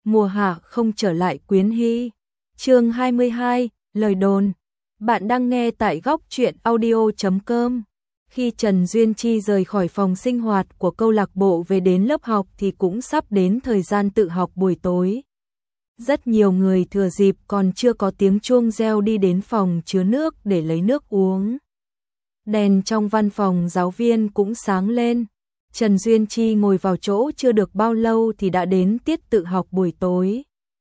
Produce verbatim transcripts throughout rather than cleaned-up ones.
mùa hạ không trở lại Quyến Hy. Chương hai mươi hai, lời đồn. Bạn đang nghe tại góc truyện audio chấm com. Khi Trần Duyên Chi rời khỏi phòng sinh hoạt của câu lạc bộ về đến lớp học thì cũng sắp đến thời gian tự học buổi tối. Rất nhiều người thừa dịp còn chưa có tiếng chuông reo đi đến phòng chứa nước để lấy nước uống. Đèn trong văn phòng giáo viên cũng sáng lên. Trần Duyên Chi ngồi vào chỗ chưa được bao lâu thì đã đến tiết tự học buổi tối.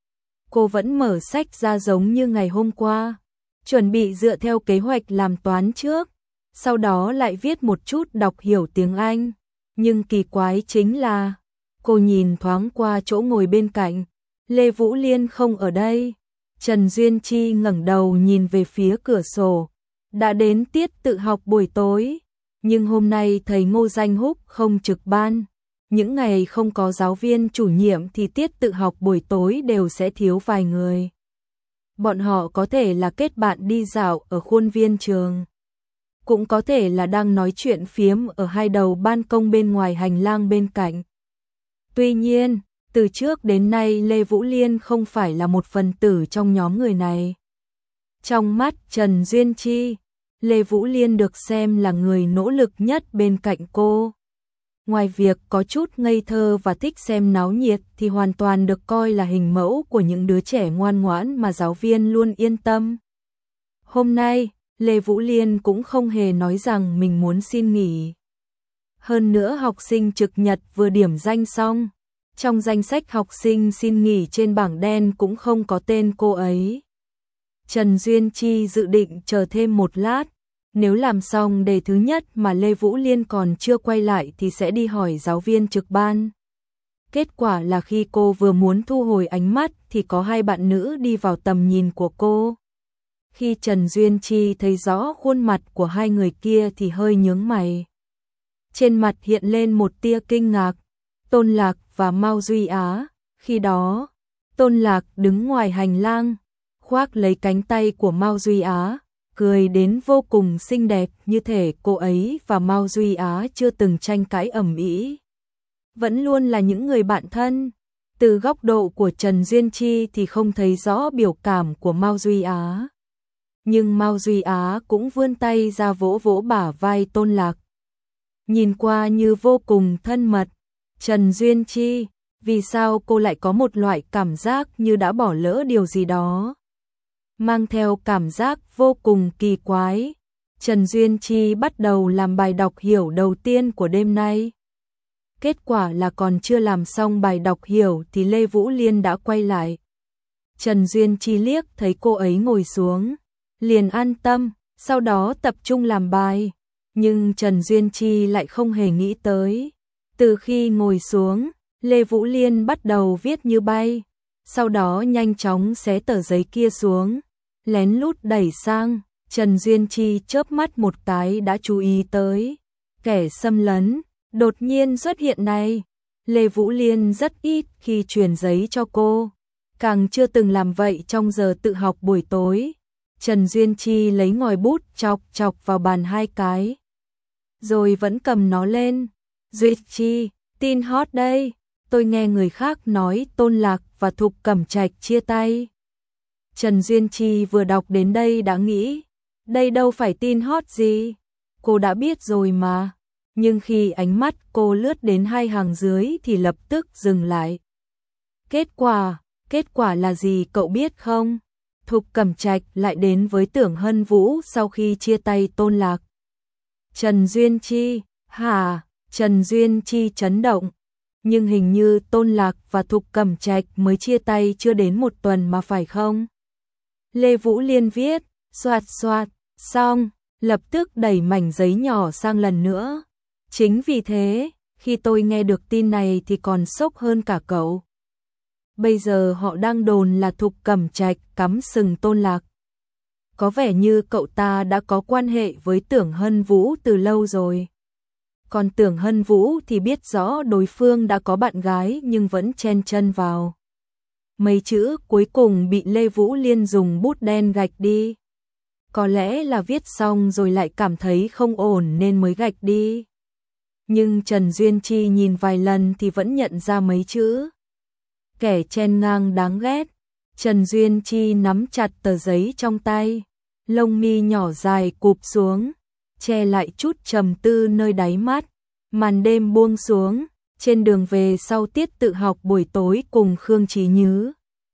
Cô vẫn mở sách ra giống như ngày hôm qua, chuẩn bị dựa theo kế hoạch làm toán trước, sau đó lại viết một chút đọc hiểu tiếng Anh. Nhưng kỳ quái chính là, cô nhìn thoáng qua chỗ ngồi bên cạnh, Lê Vũ Liên không ở đây. Trần Duyên Chi ngẩng đầu nhìn về phía cửa sổ, đã đến tiết tự học buổi tối. Nhưng hôm nay thầy Ngô Danh Húc không trực ban. Những ngày không có giáo viên chủ nhiệm thì tiết tự học buổi tối đều sẽ thiếu vài người. Bọn họ có thể là kết bạn đi dạo ở khuôn viên trường, cũng có thể là đang nói chuyện phiếm ở hai đầu ban công bên ngoài hành lang bên cạnh. Tuy nhiên, từ trước đến nay Lê Vũ Liên không phải là một phần tử trong nhóm người này. Trong mắt Trần Duyên Chi, Lê Vũ Liên được xem là người nỗ lực nhất bên cạnh cô. Ngoài việc có chút ngây thơ và thích xem náo nhiệt thì hoàn toàn được coi là hình mẫu của những đứa trẻ ngoan ngoãn mà giáo viên luôn yên tâm. Hôm nay, Lê Vũ Liên cũng không hề nói rằng mình muốn xin nghỉ. Hơn nữa học sinh trực nhật vừa điểm danh xong, trong danh sách học sinh xin nghỉ trên bảng đen cũng không có tên cô ấy. Trần Duyên Chi dự định chờ thêm một lát, nếu làm xong đề thứ nhất mà Lê Vũ Liên còn chưa quay lại thì sẽ đi hỏi giáo viên trực ban. Kết quả là khi cô vừa muốn thu hồi ánh mắt thì có hai bạn nữ đi vào tầm nhìn của cô. Khi Trần Duyên Chi thấy rõ khuôn mặt của hai người kia thì hơi nhướng mày. Trên mặt hiện lên một tia kinh ngạc. Tôn Lạc và Mao Duy Á. Khi đó, Tôn Lạc đứng ngoài hành lang, khoác lấy cánh tay của Mao Duy Á, cười đến vô cùng xinh đẹp, như thể cô ấy và Mao Duy Á chưa từng tranh cãi ầm ĩ, vẫn luôn là những người bạn thân. Từ góc độ của Trần Duyên Chi thì không thấy rõ biểu cảm của Mao Duy Á, nhưng Mao Duy Á cũng vươn tay ra vỗ vỗ bả vai Tôn Lạc, nhìn qua như vô cùng thân mật. Trần Duyên Chi, vì sao cô lại có một loại cảm giác như đã bỏ lỡ điều gì đó, mang theo cảm giác vô cùng kỳ quái. Trần Duyên Chi bắt đầu làm bài đọc hiểu đầu tiên của đêm nay. Kết quả là còn chưa làm xong bài đọc hiểu thì Lê Vũ Liên đã quay lại. Trần Duyên Chi liếc thấy cô ấy ngồi xuống, liền an tâm, sau đó tập trung làm bài. Nhưng Trần Duyên Chi lại không hề nghĩ tới, từ khi ngồi xuống, Lê Vũ Liên bắt đầu viết như bay, sau đó nhanh chóng xé tờ giấy kia xuống, lén lút đẩy sang. Trần Duyên Chi chớp mắt một cái đã chú ý tới kẻ xâm lấn đột nhiên xuất hiện này. Lê Vũ Liên rất ít khi truyền giấy cho cô, càng chưa từng làm vậy trong giờ tự học buổi tối. Trần Duyên Chi lấy ngòi bút chọc chọc vào bàn hai cái, rồi vẫn cầm nó lên. Duyệt Chi, tin hot đây, tôi nghe người khác nói Tôn Lạc và Thục Cẩm Trạch chia tay. Trần Duyên Chi vừa đọc đến đây đã nghĩ, đây đâu phải tin hot gì, cô đã biết rồi mà. Nhưng khi ánh mắt cô lướt đến hai hàng dưới thì lập tức dừng lại. Kết quả, kết quả là gì cậu biết không? Thục Cẩm Trạch lại đến với Tưởng Hân Vũ sau khi chia tay Tôn Lạc. Trần Duyên Chi, hả? Trần Duyên Chi chấn động, nhưng hình như Tôn Lạc và Thục Cẩm Trạch mới chia tay chưa đến một tuần mà phải không? Lê Vũ Liên viết, xoạt xoạt, xong, lập tức đẩy mảnh giấy nhỏ sang lần nữa. Chính vì thế, khi tôi nghe được tin này thì còn sốc hơn cả cậu. Bây giờ họ đang đồn là Thục Cẩm Trạch cắm sừng Tôn Lạc. Có vẻ như cậu ta đã có quan hệ với Tưởng Hân Vũ từ lâu rồi. Còn Tưởng Hân Vũ thì biết rõ đối phương đã có bạn gái nhưng vẫn chen chân vào. Mấy chữ cuối cùng bị Lê Vũ Liên dùng bút đen gạch đi. Có lẽ là viết xong rồi lại cảm thấy không ổn nên mới gạch đi. Nhưng Trần Duyên Chi nhìn vài lần thì vẫn nhận ra mấy chữ. kẻ chen ngang đáng ghét. Trần Duyên Chi nắm chặt tờ giấy trong tay, lông mi nhỏ dài cụp xuống, che lại chút trầm tư nơi đáy mắt. Màn đêm buông xuống, trên đường về sau tiết tự học buổi tối cùng Khương Chí Nhứ,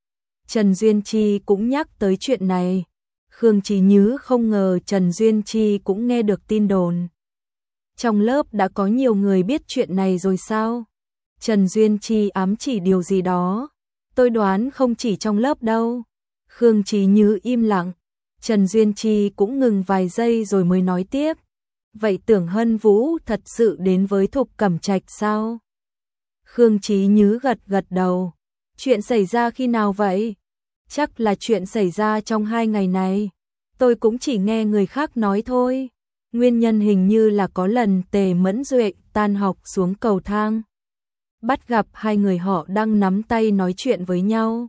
Trần Duyên Chi cũng nhắc tới chuyện này. Khương Chí Nhứ không ngờ Trần Duyên Chi cũng nghe được tin đồn. Trong lớp đã có nhiều người biết chuyện này rồi sao? Trần Duyên Chi ám chỉ điều gì đó. Tôi đoán không chỉ trong lớp đâu. Khương Chí Nhứ im lặng. Trần Duyên Chi cũng ngừng vài giây rồi mới nói tiếp. Vậy Tưởng Hân Vũ thật sự đến với Thục Cẩm Trạch sao? Khương Chí Nhứ gật gật đầu. Chuyện xảy ra khi nào vậy? Chắc là chuyện xảy ra trong hai ngày này. Tôi cũng chỉ nghe người khác nói thôi. Nguyên nhân hình như là có lần Tề Mẫn Duệ tan học xuống cầu thang, bắt gặp hai người họ đang nắm tay nói chuyện với nhau.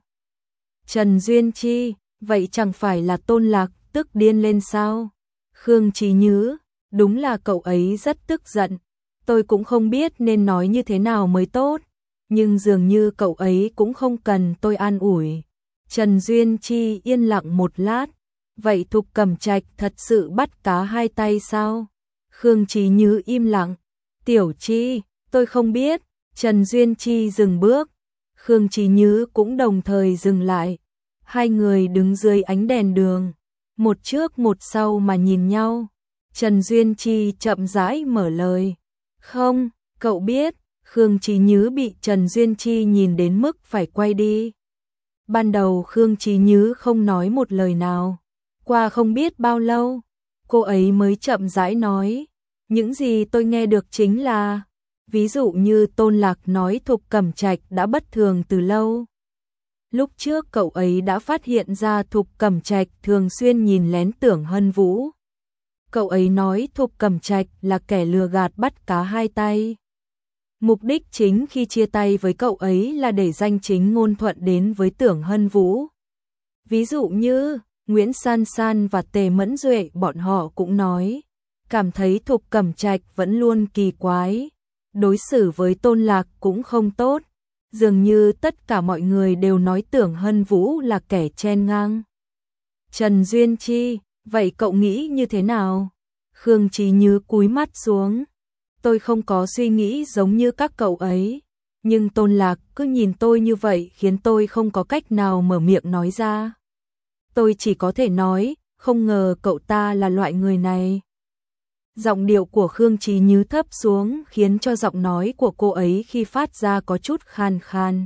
Trần Duyên Chi, vậy chẳng phải là Tôn Lạc tức điên lên sao? Khương Chí Nhứ, đúng là cậu ấy rất tức giận. Tôi cũng không biết nên nói như thế nào mới tốt, nhưng dường như cậu ấy cũng không cần tôi an ủi. Trần Duyên Chi yên lặng một lát. Vậy Thục Cẩm Trạch thật sự bắt cá hai tay sao? Khương Chí Nhứ im lặng. Tiểu Chi, tôi không biết. Trần Duyên Chi dừng bước. Khương Chí Nhứ cũng đồng thời dừng lại. Hai người đứng dưới ánh đèn đường, một trước một sau mà nhìn nhau. Trần Duyên Chi chậm rãi mở lời. Không, cậu biết. Khương Chí Nhứ bị Trần Duyên Chi nhìn đến mức phải quay đi. Ban đầu Khương Chí Nhứ không nói một lời nào. Qua không biết bao lâu, cô ấy mới chậm rãi nói. Những gì tôi nghe được chính là, ví dụ như Tôn Lạc nói Thục Cẩm Trạch đã bất thường từ lâu. Lúc trước cậu ấy đã phát hiện ra Thục Cẩm Trạch thường xuyên nhìn lén Tưởng Hân Vũ. Cậu ấy nói Thục Cẩm Trạch là kẻ lừa gạt bắt cá hai tay. Mục đích chính khi chia tay với cậu ấy là để danh chính ngôn thuận đến với Tưởng Hân Vũ. Ví dụ như Nguyễn San San và Tề Mẫn Duệ bọn họ cũng nói, cảm thấy Thục Cẩm Trạch vẫn luôn kỳ quái, đối xử với Tôn Lạc cũng không tốt, dường như tất cả mọi người đều nói Tưởng Hân Vũ là kẻ chen ngang. Trần Duyên Chi, vậy cậu nghĩ như thế nào? Khương Chí Nhứ cúi mắt xuống. Tôi không có suy nghĩ giống như các cậu ấy, nhưng Tôn Lạc cứ nhìn tôi như vậy khiến tôi không có cách nào mở miệng nói ra. Tôi chỉ có thể nói, không ngờ cậu ta là loại người này. Giọng điệu của Khương Chí Nhứ thấp xuống khiến cho giọng nói của cô ấy khi phát ra có chút khan khan.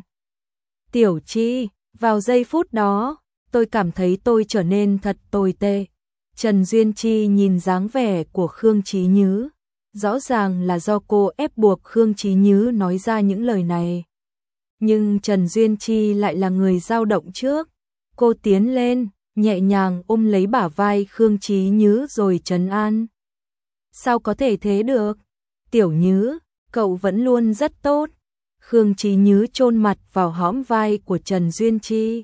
Tiểu Chi, vào giây phút đó, tôi cảm thấy tôi trở nên thật tồi tệ. Trần Duyên Chi nhìn dáng vẻ của Khương Chí Nhứ, rõ ràng là do cô ép buộc Khương Chí Nhứ nói ra những lời này. Nhưng Trần Duyên Chi lại là người dao động trước. Cô tiến lên, nhẹ nhàng ôm lấy bả vai Khương Chí Nhứ rồi trấn an. Sao có thể thế được? Tiểu Nhứ, cậu vẫn luôn rất tốt. Khương Chí Nhứ chôn mặt vào hõm vai của Trần Duyên Chi.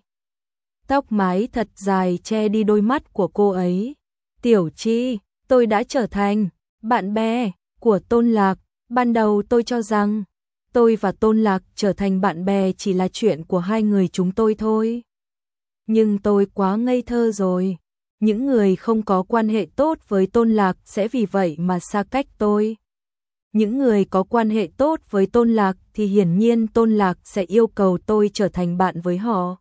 Tóc mái thật dài che đi đôi mắt của cô ấy. Tiểu Chi, tôi đã trở thành bạn bè của Tôn Lạc. Ban đầu tôi cho rằng tôi và Tôn Lạc trở thành bạn bè chỉ là chuyện của hai người chúng tôi thôi. Nhưng tôi quá ngây thơ rồi. Những người không có quan hệ tốt với Tôn Lạc sẽ vì vậy mà xa cách tôi. Những người có quan hệ tốt với Tôn Lạc thì hiển nhiên Tôn Lạc sẽ yêu cầu tôi trở thành bạn với họ.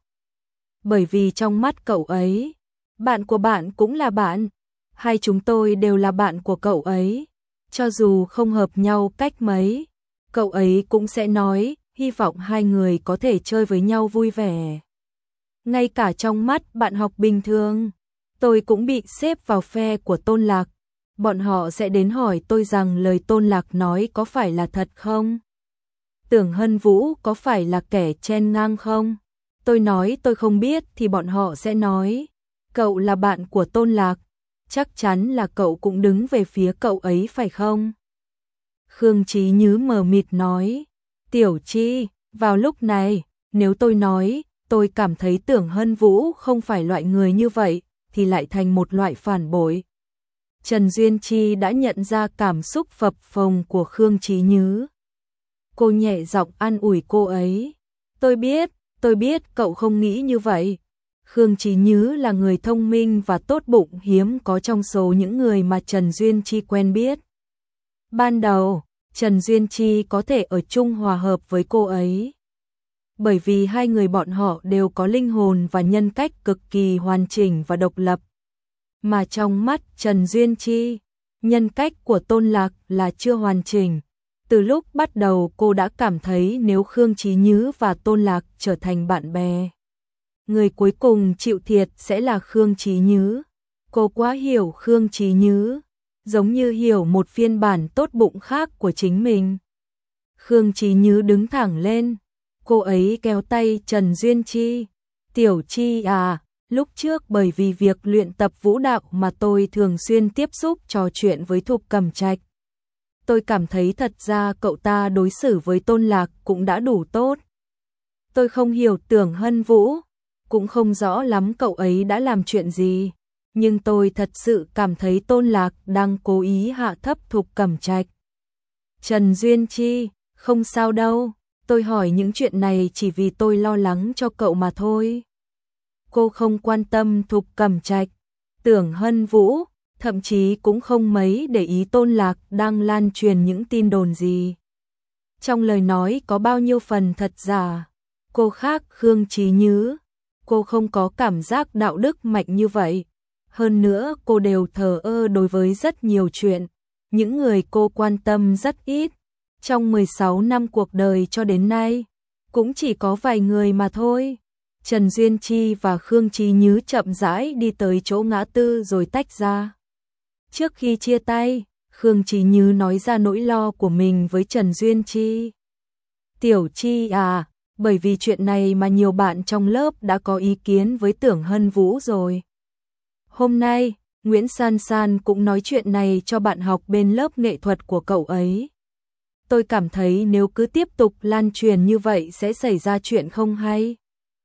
Bởi vì trong mắt cậu ấy, bạn của bạn cũng là bạn. Hai chúng tôi đều là bạn của cậu ấy. Cho dù không hợp nhau cách mấy, cậu ấy cũng sẽ nói, hy vọng hai người có thể chơi với nhau vui vẻ. Ngay cả trong mắt bạn học bình thường, tôi cũng bị xếp vào phe của Tôn Lạc. Bọn họ sẽ đến hỏi tôi rằng lời Tôn Lạc nói có phải là thật không? Tưởng Hân Vũ có phải là kẻ chen ngang không? Tôi nói tôi không biết thì bọn họ sẽ nói, cậu là bạn của Tôn Lạc, chắc chắn là cậu cũng đứng về phía cậu ấy phải không? Khương Chí Nhứ mờ mịt nói, Tiểu Chi, vào lúc này, nếu tôi nói, tôi cảm thấy Tưởng Hân Vũ không phải loại người như vậy, thì lại thành một loại phản bội. Trần Duyên Chi đã nhận ra cảm xúc phập phồng của Khương Chí Nhứ. Cô nhẹ giọng an ủi cô ấy. Tôi biết, Tôi biết cậu không nghĩ như vậy. Khương Chí Nhứ là người thông minh và tốt bụng hiếm có trong số những người mà Trần Duyên Chi quen biết. Ban đầu, Trần Duyên Chi có thể ở chung hòa hợp với cô ấy. Bởi vì hai người bọn họ đều có linh hồn và nhân cách cực kỳ hoàn chỉnh và độc lập. Mà trong mắt Trần Duyên Chi, nhân cách của Tôn Lạc là chưa hoàn chỉnh. Từ lúc bắt đầu cô đã cảm thấy nếu Khương Chí Nhứ và Tôn Lạc trở thành bạn bè, người cuối cùng chịu thiệt sẽ là Khương Chí Nhứ. Cô quá hiểu Khương Chí Nhứ, giống như hiểu một phiên bản tốt bụng khác của chính mình. Khương Chí Nhứ đứng thẳng lên, cô ấy kéo tay Trần Duyên Chi. Tiểu Chi à, lúc trước bởi vì việc luyện tập vũ đạo mà tôi thường xuyên tiếp xúc trò chuyện với Thục Cẩm Trạch. Tôi cảm thấy thật ra cậu ta đối xử với Tôn Lạc cũng đã đủ tốt. Tôi không hiểu Tưởng Hân Vũ, cũng không rõ lắm cậu ấy đã làm chuyện gì, nhưng tôi thật sự cảm thấy Tôn Lạc đang cố ý hạ thấp Thục Cẩm Trạch. Trần Duyên Chi, không sao đâu, tôi hỏi những chuyện này chỉ vì tôi lo lắng cho cậu mà thôi. Cô không quan tâm Thục Cẩm Trạch, Tưởng Hân Vũ, thậm chí cũng không mấy để ý Tôn Lạc đang lan truyền những tin đồn gì. Trong lời nói có bao nhiêu phần thật giả. Cô khác Khương Chí Nhứ, cô không có cảm giác đạo đức mạnh như vậy. Hơn nữa cô đều thờ ơ đối với rất nhiều chuyện. Những người cô quan tâm rất ít. Trong mười sáu năm cuộc đời cho đến nay, cũng chỉ có vài người mà thôi. Trần Duyên Chi và Khương Chí Nhứ chậm rãi đi tới chỗ ngã tư rồi tách ra. Trước khi chia tay, Khương Chí Nhứ nói ra nỗi lo của mình với Trần Duyên Chi. Tiểu Chi à, bởi vì chuyện này mà nhiều bạn trong lớp đã có ý kiến với Tưởng Hân Vũ rồi. Hôm nay, Nguyễn San San cũng nói chuyện này cho bạn học bên lớp nghệ thuật của cậu ấy. Tôi cảm thấy nếu cứ tiếp tục lan truyền như vậy sẽ xảy ra chuyện không hay.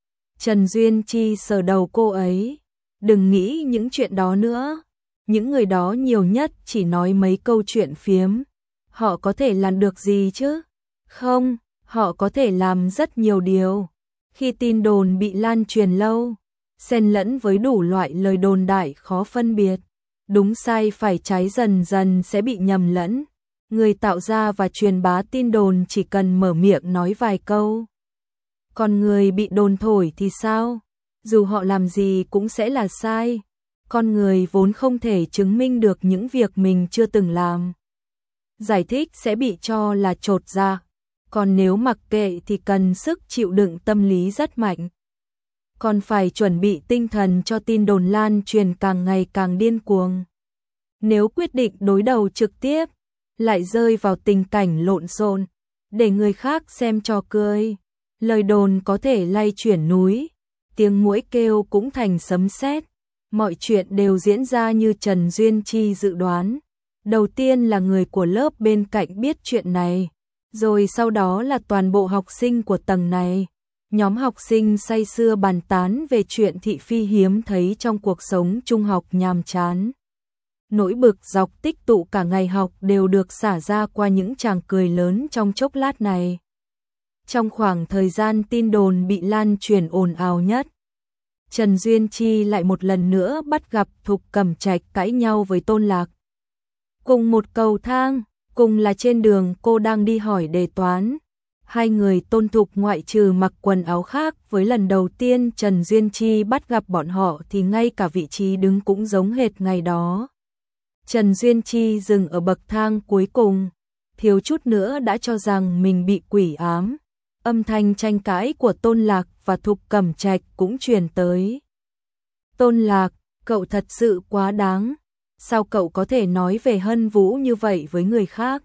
Trần Duyên Chi sờ đầu cô ấy. Đừng nghĩ những chuyện đó nữa. Những người đó nhiều nhất chỉ nói mấy câu chuyện phiếm. Họ có thể làm được gì chứ? Không, họ có thể làm rất nhiều điều. Khi tin đồn bị lan truyền lâu, xen lẫn với đủ loại lời đồn đại khó phân biệt, đúng sai phải trái dần dần sẽ bị nhầm lẫn. Người tạo ra và truyền bá tin đồn chỉ cần mở miệng nói vài câu. Còn người bị đồn thổi thì sao? Dù họ làm gì cũng sẽ là sai. Con người vốn không thể chứng minh được những việc mình chưa từng làm. Giải thích sẽ bị cho là chột dạ. Còn nếu mặc kệ thì cần sức chịu đựng tâm lý rất mạnh. Còn phải chuẩn bị tinh thần cho tin đồn lan truyền càng ngày càng điên cuồng. Nếu quyết định đối đầu trực tiếp, lại rơi vào tình cảnh lộn xộn, để người khác xem trò cười. Lời đồn có thể lay chuyển núi, tiếng muỗi kêu cũng thành sấm sét. Mọi chuyện đều diễn ra như Trần Duyên Chi dự đoán. Đầu tiên là người của lớp bên cạnh biết chuyện này, rồi sau đó là toàn bộ học sinh của tầng này. Nhóm học sinh say sưa bàn tán về chuyện thị phi hiếm thấy trong cuộc sống trung học nhàm chán. Nỗi bực dọc tích tụ cả ngày học đều được xả ra qua những tràng cười lớn trong chốc lát này. Trong khoảng thời gian tin đồn bị lan truyền ồn ào nhất, Trần Duyên Chi lại một lần nữa bắt gặp Thục Cẩm Trạch cãi nhau với Tôn Lạc. Cùng một cầu thang, cùng là trên đường cô đang đi hỏi đề toán. Hai người Tôn Thục ngoại trừ mặc quần áo khác với lần đầu tiên Trần Duyên Chi bắt gặp bọn họ thì ngay cả vị trí đứng cũng giống hệt ngày đó. Trần Duyên Chi dừng ở bậc thang cuối cùng, thiếu chút nữa đã cho rằng mình bị quỷ ám. Âm thanh tranh cãi của Tôn Lạc và Thục Cẩm Trạch cũng truyền tới. Tôn Lạc, cậu thật sự quá đáng. Sao cậu có thể nói về Hân Vũ như vậy với người khác?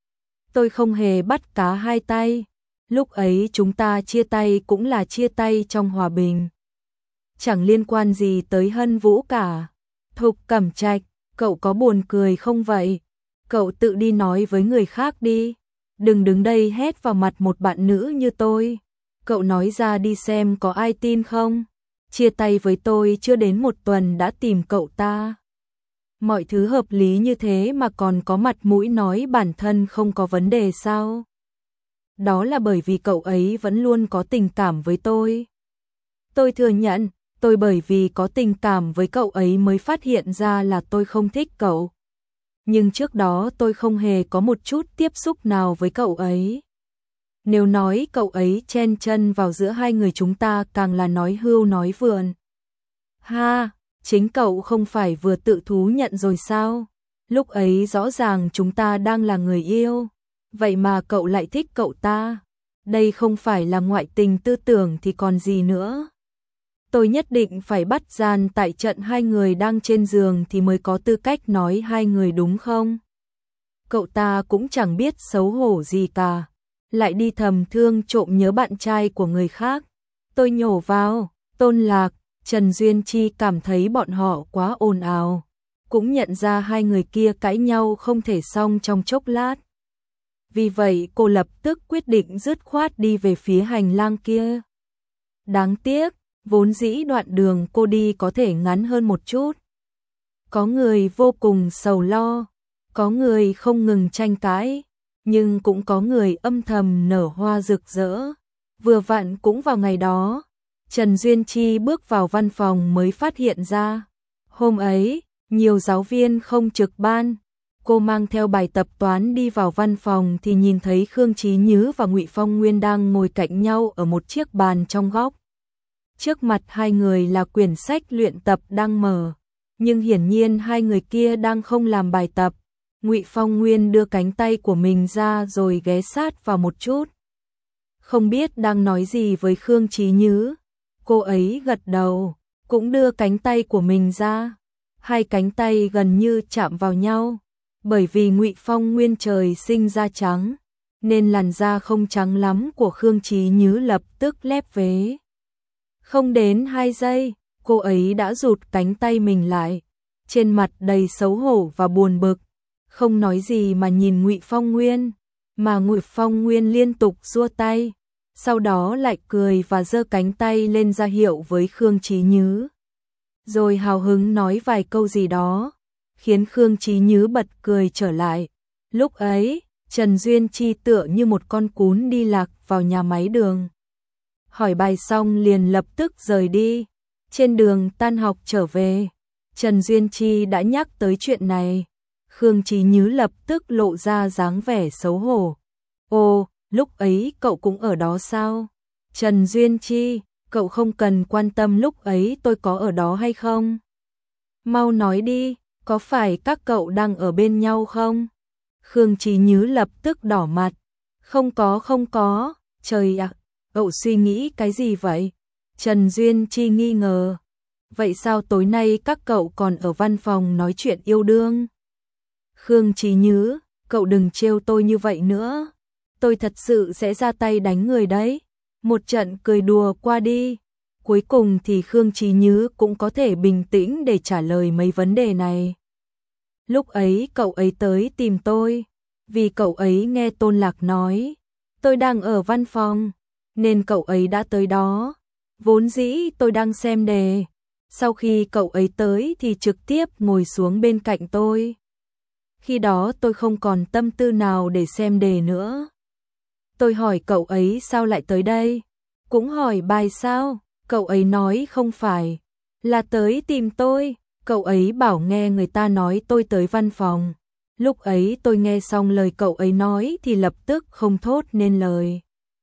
Tôi không hề bắt cá hai tay. Lúc ấy chúng ta chia tay cũng là chia tay trong hòa bình. Chẳng liên quan gì tới Hân Vũ cả. Thục Cẩm Trạch, cậu có buồn cười không vậy? Cậu tự đi nói với người khác đi. Đừng đứng đây hét vào mặt một bạn nữ như tôi. Cậu nói ra đi xem có ai tin không? Chia tay với tôi chưa đến một tuần đã tìm cậu ta. Mọi thứ hợp lý như thế mà còn có mặt mũi nói bản thân không có vấn đề sao? đó là bởi vì cậu ấy vẫn luôn có tình cảm với tôi. Tôi thừa nhận, tôi bởi vì có tình cảm với cậu ấy mới phát hiện ra là tôi không thích cậu. Nhưng trước đó tôi không hề có một chút tiếp xúc nào với cậu ấy. Nếu nói cậu ấy chen chân vào giữa hai người chúng ta càng là nói hưu nói vượn. Ha, chính cậu không phải vừa tự thú nhận rồi sao? Lúc ấy rõ ràng chúng ta đang là người yêu, vậy mà cậu lại thích cậu ta. Đây không phải là ngoại tình tư tưởng thì còn gì nữa. Tôi nhất định phải bắt gian tại trận hai người đang trên giường thì mới có tư cách nói hai người đúng không? Cậu ta cũng chẳng biết xấu hổ gì cả, lại đi thầm thương trộm nhớ bạn trai của người khác. Tôi nhổ vào, Tôn Lạc, Trần Duyên Chi cảm thấy bọn họ quá ồn ào, cũng nhận ra hai người kia cãi nhau không thể xong trong chốc lát. Vì vậy cô lập tức quyết định dứt khoát đi về phía hành lang kia. Đáng tiếc, vốn dĩ đoạn đường cô đi có thể ngắn hơn một chút. Có người vô cùng sầu lo, có người không ngừng tranh cãi, nhưng cũng có người âm thầm nở hoa rực rỡ. Vừa vặn cũng vào ngày đó, Trần Duyên Chi bước vào văn phòng mới phát hiện ra. Hôm ấy, nhiều giáo viên không trực ban. Cô mang theo bài tập toán đi vào văn phòng thì nhìn thấy Khương Chí Nhứ và Ngụy Phong Nguyên đang ngồi cạnh nhau ở một chiếc bàn trong góc. Trước mặt hai người là quyển sách luyện tập đang mở, nhưng hiển nhiên hai người kia đang không làm bài tập. Ngụy Phong Nguyên đưa cánh tay của mình ra rồi ghé sát vào một chút. Không biết đang nói gì với Khương Chí Nhứ. Cô ấy gật đầu, cũng đưa cánh tay của mình ra. Hai cánh tay gần như chạm vào nhau. Bởi vì Ngụy Phong Nguyên trời sinh da trắng, nên làn da không trắng lắm của Khương Chí Nhứ lập tức lép vế. Không đến hai giây, cô ấy đã rụt cánh tay mình lại, trên mặt đầy xấu hổ và buồn bực, không nói gì mà nhìn Ngụy Phong Nguyên, mà Ngụy Phong Nguyên liên tục giơ tay, sau đó lại cười và giơ cánh tay lên ra hiệu với Khương Chí Nhứ. Rồi hào hứng nói vài câu gì đó, khiến Khương Chí Nhứ bật cười trở lại. Lúc ấy, Trần Duyên Chi tựa như một con cún đi lạc vào nhà máy đường. Hỏi bài xong liền lập tức rời đi. Trên đường tan học trở về, Trần Duyên Chi đã nhắc tới chuyện này. Khương Chí Nhứ lập tức lộ ra dáng vẻ xấu hổ. Ồ, lúc ấy cậu cũng ở đó sao? Trần Duyên Chi, cậu không cần quan tâm lúc ấy tôi có ở đó hay không. Mau nói đi, có phải các cậu đang ở bên nhau không? Khương Chí Nhứ lập tức đỏ mặt. Không có không có, trời ạ, cậu suy nghĩ cái gì vậy? Trần Duyên Chi nghi ngờ. Vậy sao tối nay các cậu còn ở văn phòng nói chuyện yêu đương? Khương Chí Nhứ, cậu đừng trêu tôi như vậy nữa. Tôi thật sự sẽ ra tay đánh người đấy. Một trận cười đùa qua đi. Cuối cùng thì Khương Chí Nhứ cũng có thể bình tĩnh để trả lời mấy vấn đề này. Lúc ấy cậu ấy tới tìm tôi, vì cậu ấy nghe Tôn Lạc nói tôi đang ở văn phòng, nên cậu ấy đã tới đó. Vốn dĩ tôi đang xem đề, sau khi cậu ấy tới thì trực tiếp ngồi xuống bên cạnh tôi. Khi đó tôi không còn tâm tư nào để xem đề nữa. Tôi hỏi cậu ấy sao lại tới đây, cũng hỏi bài sao, cậu ấy nói không phải, là tới tìm tôi. Cậu ấy bảo nghe người ta nói tôi tới văn phòng. Lúc ấy tôi nghe xong lời cậu ấy nói thì lập tức không thốt nên lời.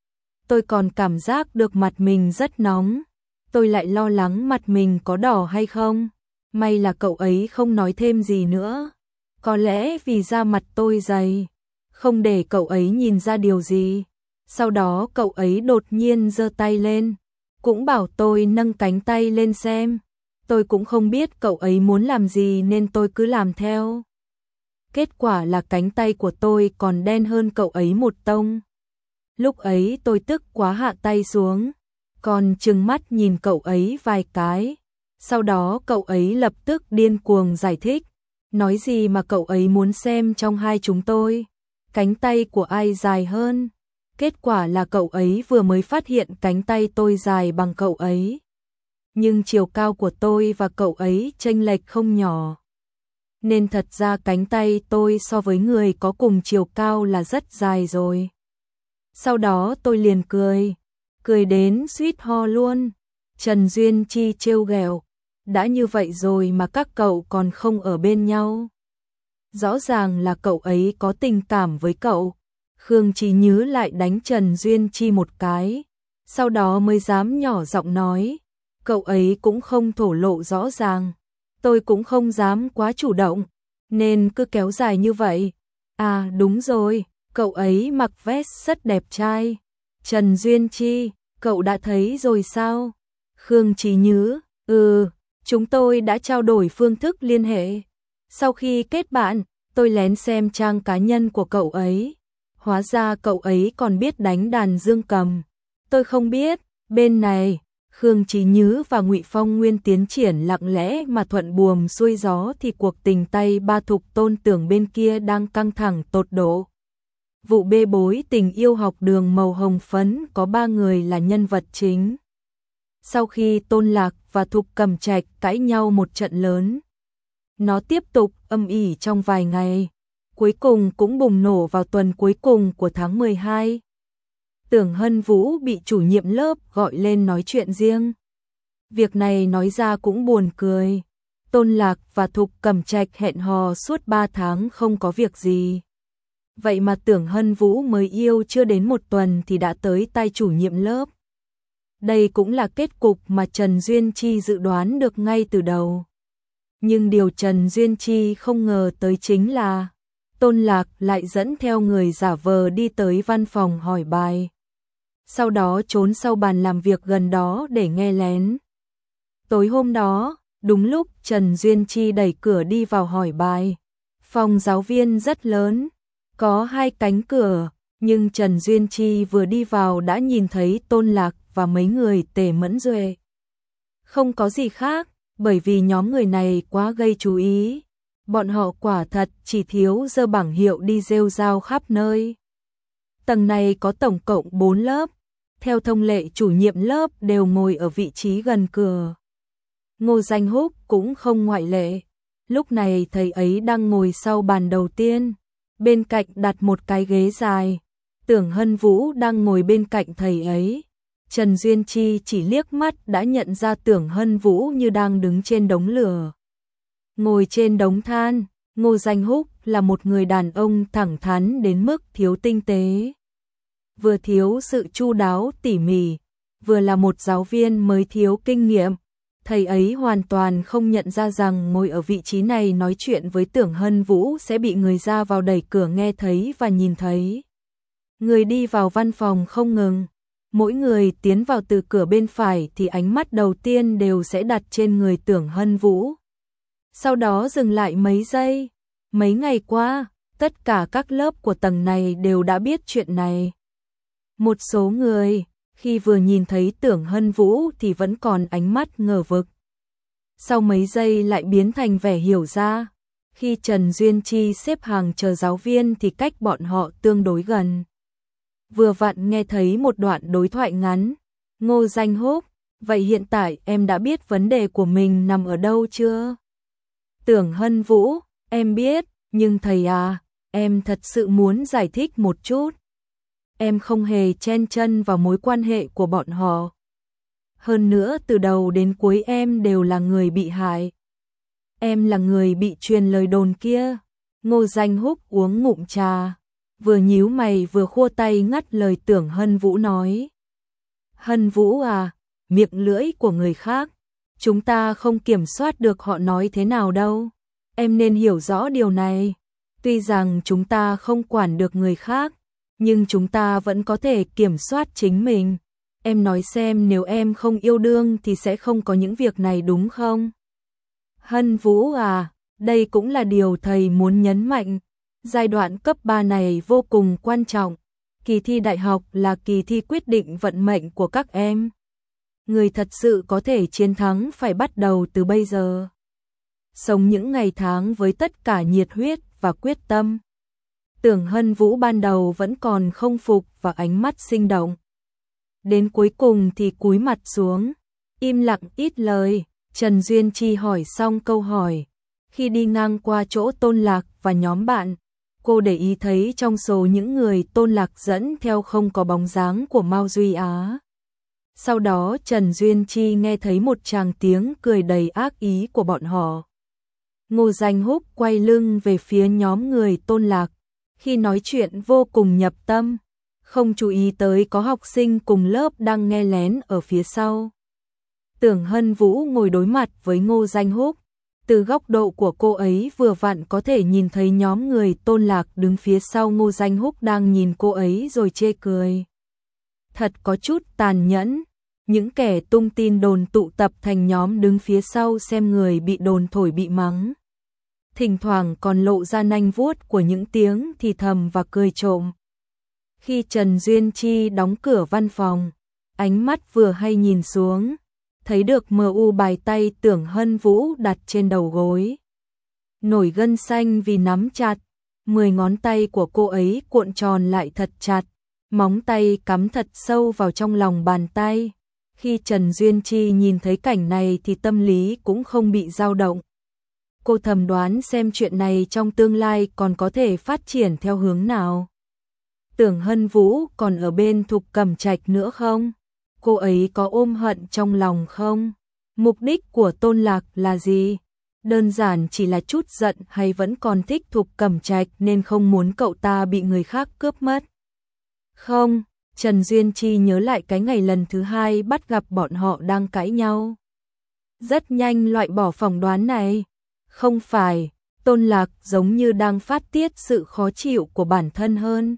Tôi còn cảm giác được mặt mình rất nóng. Tôi lại lo lắng mặt mình có đỏ hay không. May là cậu ấy không nói thêm gì nữa. Có lẽ vì da mặt tôi dày, không để cậu ấy nhìn ra điều gì. Sau đó cậu ấy đột nhiên giơ tay lên, cũng bảo tôi nâng cánh tay lên xem. Tôi cũng không biết cậu ấy muốn làm gì nên tôi cứ làm theo. Kết quả là cánh tay của tôi còn đen hơn cậu ấy một tông. Lúc ấy tôi tức quá hạ tay xuống, còn trừng mắt nhìn cậu ấy vài cái. Sau đó cậu ấy lập tức điên cuồng giải thích, nói gì mà cậu ấy muốn xem trong hai chúng tôi, cánh tay của ai dài hơn. Kết quả là cậu ấy vừa mới phát hiện cánh tay tôi dài bằng cậu ấy. Nhưng chiều cao của tôi và cậu ấy chênh lệch không nhỏ. Nên thật ra cánh tay tôi so với người có cùng chiều cao là rất dài rồi. Sau đó tôi liền cười, cười đến suýt ho luôn. Trần Duyên Chi trêu ghẹo, đã như vậy rồi mà các cậu còn không ở bên nhau. Rõ ràng là cậu ấy có tình cảm với cậu. Khương Chí Nhứ lại đánh Trần Duyên Chi một cái, sau đó mới dám nhỏ giọng nói, cậu ấy cũng không thổ lộ rõ ràng, tôi cũng không dám quá chủ động, nên cứ kéo dài như vậy. À đúng rồi, cậu ấy mặc vest rất đẹp trai. Trần Duyên Chi, cậu đã thấy rồi sao? Khương Chí Nhứ, ừ, chúng tôi đã trao đổi phương thức liên hệ. Sau khi kết bạn, tôi lén xem trang cá nhân của cậu ấy. Hóa ra cậu ấy còn biết đánh đàn dương cầm. Tôi không biết, bên này, Khương Chí Nhứ và Ngụy Phong Nguyên tiến triển lặng lẽ mà thuận buồm xuôi gió thì cuộc tình tay ba Thục Tôn Tưởng bên kia đang căng thẳng tột độ. Vụ bê bối tình yêu học đường màu hồng phấn có ba người là nhân vật chính. Sau khi Tôn Lạc và Thục Cẩm Trạch cãi nhau một trận lớn, nó tiếp tục âm ỉ trong vài ngày, cuối cùng cũng bùng nổ vào tuần cuối cùng của tháng mười hai. Tưởng Hân Vũ bị chủ nhiệm lớp gọi lên nói chuyện riêng. Việc này nói ra cũng buồn cười. Tôn Lạc và Thục Cẩm Trạch hẹn hò suốt ba tháng không có việc gì. Vậy mà Tưởng Hân Vũ mới yêu chưa đến một tuần thì đã tới tay chủ nhiệm lớp. Đây cũng là kết cục mà Trần Duyên Chi dự đoán được ngay từ đầu. Nhưng điều Trần Duyên Chi không ngờ tới chính là Tôn Lạc lại dẫn theo người giả vờ đi tới văn phòng hỏi bài. Sau đó trốn sau bàn làm việc gần đó để nghe lén. Tối hôm đó, đúng lúc Trần Duyên Chi đẩy cửa đi vào hỏi bài. Phòng giáo viên rất lớn, có hai cánh cửa, nhưng Trần Duyên Chi vừa đi vào đã nhìn thấy Tôn Lạc và mấy người Tề Mẫn Duệ. Không có gì khác, bởi vì nhóm người này quá gây chú ý. Bọn họ quả thật chỉ thiếu giơ bảng hiệu đi rêu rao khắp nơi. Tầng này có tổng cộng bốn lớp. Theo thông lệ chủ nhiệm lớp đều ngồi ở vị trí gần cửa. Ngô Danh Húc cũng không ngoại lệ. Lúc này thầy ấy đang ngồi sau bàn đầu tiên. Bên cạnh đặt một cái ghế dài. Tưởng Hân Vũ đang ngồi bên cạnh thầy ấy. Trần Duyên Chi chỉ liếc mắt đã nhận ra Tưởng Hân Vũ như đang đứng trên đống lửa. Ngồi trên đống than, Ngô Danh Húc là một người đàn ông thẳng thắn đến mức thiếu tinh tế. Vừa thiếu sự chu đáo tỉ mỉ, vừa là một giáo viên mới thiếu kinh nghiệm. Thầy ấy hoàn toàn không nhận ra rằng ngồi ở vị trí này nói chuyện với Tưởng Hân Vũ sẽ bị người ra vào đẩy cửa nghe thấy và nhìn thấy. Người đi vào văn phòng không ngừng. Mỗi người tiến vào từ cửa bên phải thì ánh mắt đầu tiên đều sẽ đặt trên người Tưởng Hân Vũ. Sau đó dừng lại mấy giây. Mấy ngày qua, tất cả các lớp của tầng này đều đã biết chuyện này. Một số người, khi vừa nhìn thấy Tưởng Hân Vũ thì vẫn còn ánh mắt ngờ vực. Sau mấy giây lại biến thành vẻ hiểu ra. Khi Trần Duyên Chi xếp hàng chờ giáo viên thì cách bọn họ tương đối gần. Vừa vặn nghe thấy một đoạn đối thoại ngắn. Ngô Danh Húc, vậy hiện tại em đã biết vấn đề của mình nằm ở đâu chưa? Tưởng Hân Vũ, em biết, nhưng thầy à, em thật sự muốn giải thích một chút. Em không hề chen chân vào mối quan hệ của bọn họ. Hơn nữa từ đầu đến cuối em đều là người bị hại. Em là người bị truyền lời đồn kia. Ngô Danh Húc uống ngụm trà, vừa nhíu mày vừa khua tay ngắt lời Tưởng Hân Vũ nói. Hân Vũ à, miệng lưỡi của người khác, chúng ta không kiểm soát được họ nói thế nào đâu. Em nên hiểu rõ điều này. Tuy rằng chúng ta không quản được người khác, nhưng chúng ta vẫn có thể kiểm soát chính mình. Em nói xem, nếu em không yêu đương thì sẽ không có những việc này đúng không? Hân Vũ à, đây cũng là điều thầy muốn nhấn mạnh. Giai đoạn cấp ba này vô cùng quan trọng. Kỳ thi đại học là kỳ thi quyết định vận mệnh của các em. Người thật sự có thể chiến thắng phải bắt đầu từ bây giờ. Sống những ngày tháng với tất cả nhiệt huyết và quyết tâm. Tưởng Hân Vũ ban đầu vẫn còn không phục và ánh mắt sinh động. Đến cuối cùng thì cúi mặt xuống, im lặng ít lời. Trần Duyên Chi hỏi xong câu hỏi. Khi đi ngang qua chỗ Tôn Lạc và nhóm bạn, Cô để ý thấy trong số những người Tôn Lạc dẫn theo không có bóng dáng của Mao Duy Á. Sau đó Trần Duyên Chi nghe thấy một tràng tiếng cười đầy ác ý của bọn họ. Ngô Danh Húc quay lưng về phía nhóm người Tôn Lạc, khi nói chuyện vô cùng nhập tâm, không chú ý tới có học sinh cùng lớp đang nghe lén ở phía sau. Tưởng Hân Vũ ngồi đối mặt với Ngô Danh Húc, từ góc độ của cô ấy vừa vặn có thể nhìn thấy nhóm người Tôn Lạc đứng phía sau Ngô Danh Húc đang nhìn cô ấy rồi chê cười. Thật có chút tàn nhẫn, những kẻ tung tin đồn tụ tập thành nhóm đứng phía sau xem người bị đồn thổi bị mắng. Thỉnh thoảng còn lộ ra nanh vuốt của những tiếng thì thầm và cười trộm. Khi Trần Duyên Chi đóng cửa văn phòng, ánh mắt vừa hay nhìn xuống, thấy được em u bài tay Tưởng Hân Vũ đặt trên đầu gối. Nổi gân xanh vì nắm chặt, mười ngón tay của cô ấy cuộn tròn lại thật chặt, móng tay cắm thật sâu vào trong lòng bàn tay. Khi Trần Duyên Chi nhìn thấy cảnh này thì tâm lý cũng không bị dao động. Cô thầm đoán xem chuyện này trong tương lai còn có thể phát triển theo hướng nào. Tưởng Hân Vũ còn ở bên Thục Cẩm Trạch nữa không? Cô ấy có ôm hận trong lòng không? Mục đích của Tôn Lạc là gì? Đơn giản chỉ là chút giận hay vẫn còn thích Thục Cẩm Trạch nên không muốn cậu ta bị người khác cướp mất? Không, Trần Duyên Chi nhớ lại cái ngày lần thứ hai bắt gặp bọn họ đang cãi nhau. Rất nhanh loại bỏ phỏng đoán này. Không phải, Tôn Lạc giống như đang phát tiết sự khó chịu của bản thân hơn.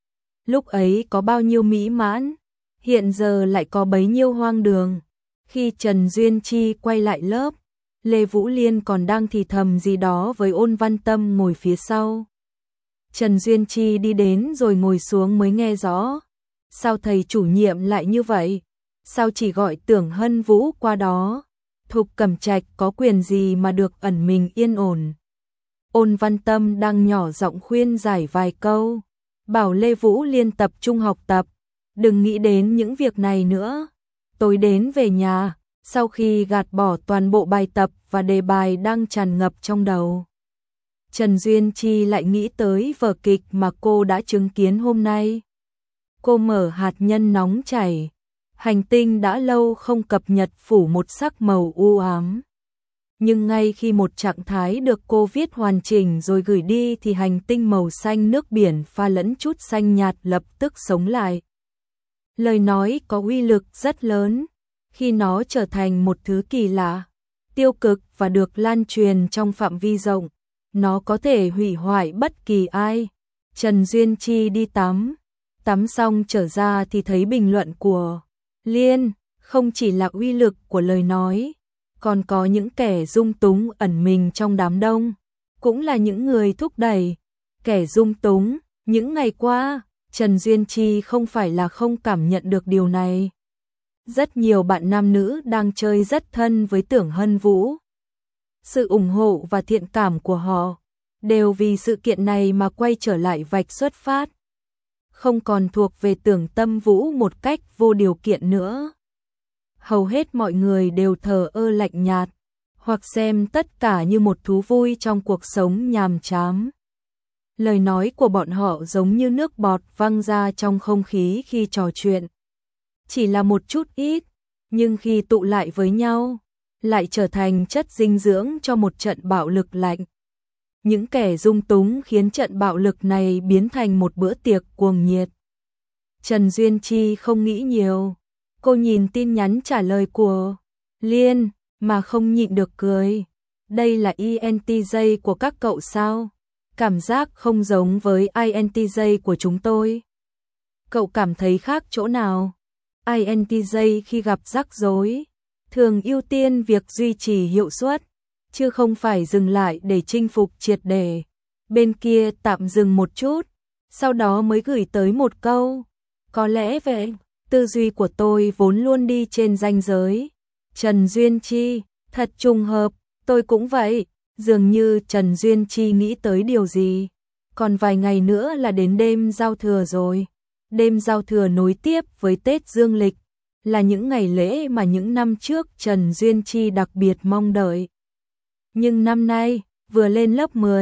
Lúc ấy có bao nhiêu mỹ mãn, hiện giờ lại có bấy nhiêu hoang đường. Khi Trần Duyên Chi quay lại lớp, Lê Vũ Liên còn đang thì thầm gì đó với Ôn Văn Tâm ngồi phía sau. Trần Duyên Chi đi đến rồi ngồi xuống mới nghe rõ. Sao thầy chủ nhiệm lại như vậy? Sao chỉ gọi Tưởng Hân Vũ qua đó? Thục Cẩm Trạch có quyền gì mà được ẩn mình yên ổn? Ôn Văn Tâm đang nhỏ giọng khuyên giải vài câu, bảo Lê Vũ Liên tập trung học tập, đừng nghĩ đến những việc này nữa. Tối đến về nhà, sau khi gạt bỏ toàn bộ bài tập và đề bài đang tràn ngập trong đầu, Trần Duyên Chi lại nghĩ tới vở kịch mà cô đã chứng kiến hôm nay. Cô mở hạt nhân nóng chảy. Hành tinh đã lâu không cập nhật phủ một sắc màu u ám. Nhưng ngay khi một trạng thái được cô viết hoàn chỉnh rồi gửi đi thì hành tinh màu xanh nước biển pha lẫn chút xanh nhạt lập tức sống lại. Lời nói có uy lực rất lớn, khi nó trở thành một thứ kỳ lạ, tiêu cực và được lan truyền trong phạm vi rộng, nó có thể hủy hoại bất kỳ ai. Trần Duyên Chi đi tắm, tắm xong trở ra thì thấy bình luận của Liên, không chỉ là uy lực của lời nói, còn có những kẻ dung túng ẩn mình trong đám đông, cũng là những người thúc đẩy, kẻ dung túng. Những ngày qua, Trần Duyên Chi không phải là không cảm nhận được điều này. Rất nhiều bạn nam nữ đang chơi rất thân với Tưởng Hân Vũ. Sự ủng hộ và thiện cảm của họ, đều vì sự kiện này mà quay trở lại vạch xuất phát. Không còn thuộc về Tưởng Tâm Vũ một cách vô điều kiện nữa. Hầu hết mọi người đều thờ ơ lạnh nhạt, hoặc xem tất cả như một thú vui trong cuộc sống nhàm chán. Lời nói của bọn họ giống như nước bọt văng ra trong không khí khi trò chuyện. Chỉ là một chút ít, nhưng khi tụ lại với nhau, lại trở thành chất dinh dưỡng cho một trận bạo lực lạnh. Những kẻ dung túng khiến trận bạo lực này biến thành một bữa tiệc cuồng nhiệt. Trần Duyên Chi không nghĩ nhiều. Cô nhìn tin nhắn trả lời của Liên mà không nhịn được cười. Đây là i en tê gi của các cậu sao? Cảm giác không giống với i en tê gi của chúng tôi. Cậu cảm thấy khác chỗ nào? i en tê gi khi gặp rắc rối, thường ưu tiên việc duy trì hiệu suất, chứ không phải dừng lại để chinh phục triệt để. Bên kia tạm dừng một chút, sau đó mới gửi tới một câu. Có lẽ vậy, tư duy của tôi vốn luôn đi trên ranh giới. Trần Duyên Chi, thật trùng hợp, tôi cũng vậy. Dường như Trần Duyên Chi nghĩ tới điều gì. Còn vài ngày nữa là đến đêm giao thừa rồi. Đêm giao thừa nối tiếp với Tết Dương lịch, là những ngày lễ mà những năm trước Trần Duyên Chi đặc biệt mong đợi. Nhưng năm nay, vừa lên lớp mười,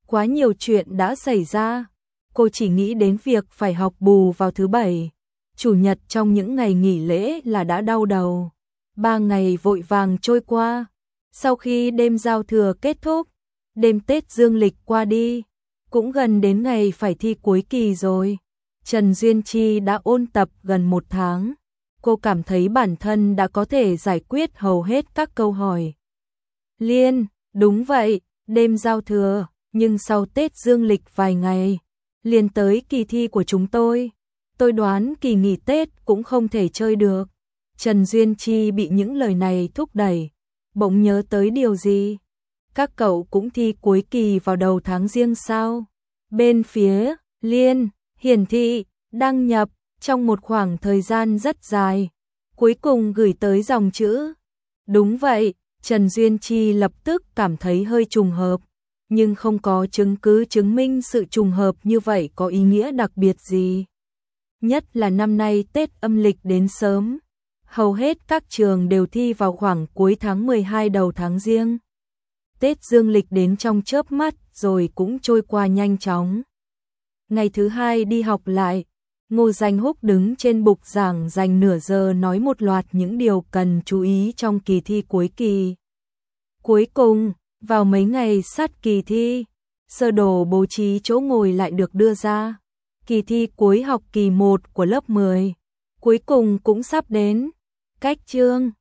Quá nhiều chuyện đã xảy ra, cô chỉ nghĩ đến việc phải học bù vào thứ bảy, chủ nhật trong những ngày nghỉ lễ là đã đau đầu. Ba ngày vội vàng trôi qua, sau khi đêm giao thừa kết thúc, đêm Tết dương lịch qua đi, cũng gần đến ngày phải thi cuối kỳ rồi. Trần Duyên Chi đã ôn tập gần một tháng, cô cảm thấy bản thân đã có thể giải quyết hầu hết các câu hỏi. Liên, đúng vậy, đêm giao thừa, nhưng sau Tết dương lịch vài ngày, liền tới kỳ thi của chúng tôi. Tôi đoán kỳ nghỉ Tết cũng không thể chơi được. Trần Duyên Chi bị những lời này thúc đẩy, bỗng nhớ tới điều gì. Các cậu cũng thi cuối kỳ vào đầu tháng Giêng sao? Bên phía Liên hiển thị đăng nhập trong một khoảng thời gian rất dài, cuối cùng gửi tới dòng chữ. Đúng vậy, Trần Duyên Chi lập tức cảm thấy hơi trùng hợp, nhưng không có chứng cứ chứng minh sự trùng hợp như vậy có ý nghĩa đặc biệt gì. Nhất là năm nay Tết âm lịch đến sớm, hầu hết các trường đều thi vào khoảng cuối tháng mười hai đầu tháng Giêng. Tết dương lịch đến trong chớp mắt rồi cũng trôi qua nhanh chóng. Ngày thứ hai đi học lại, Ngô Danh Húc đứng trên bục giảng dành nửa giờ nói một loạt những điều cần chú ý trong kỳ thi cuối kỳ. Cuối cùng, vào mấy ngày sát kỳ thi, sơ đồ bố trí chỗ ngồi lại được đưa ra. Kỳ thi cuối học kỳ một của lớp mười, cuối cùng cũng sắp đến. Cách chương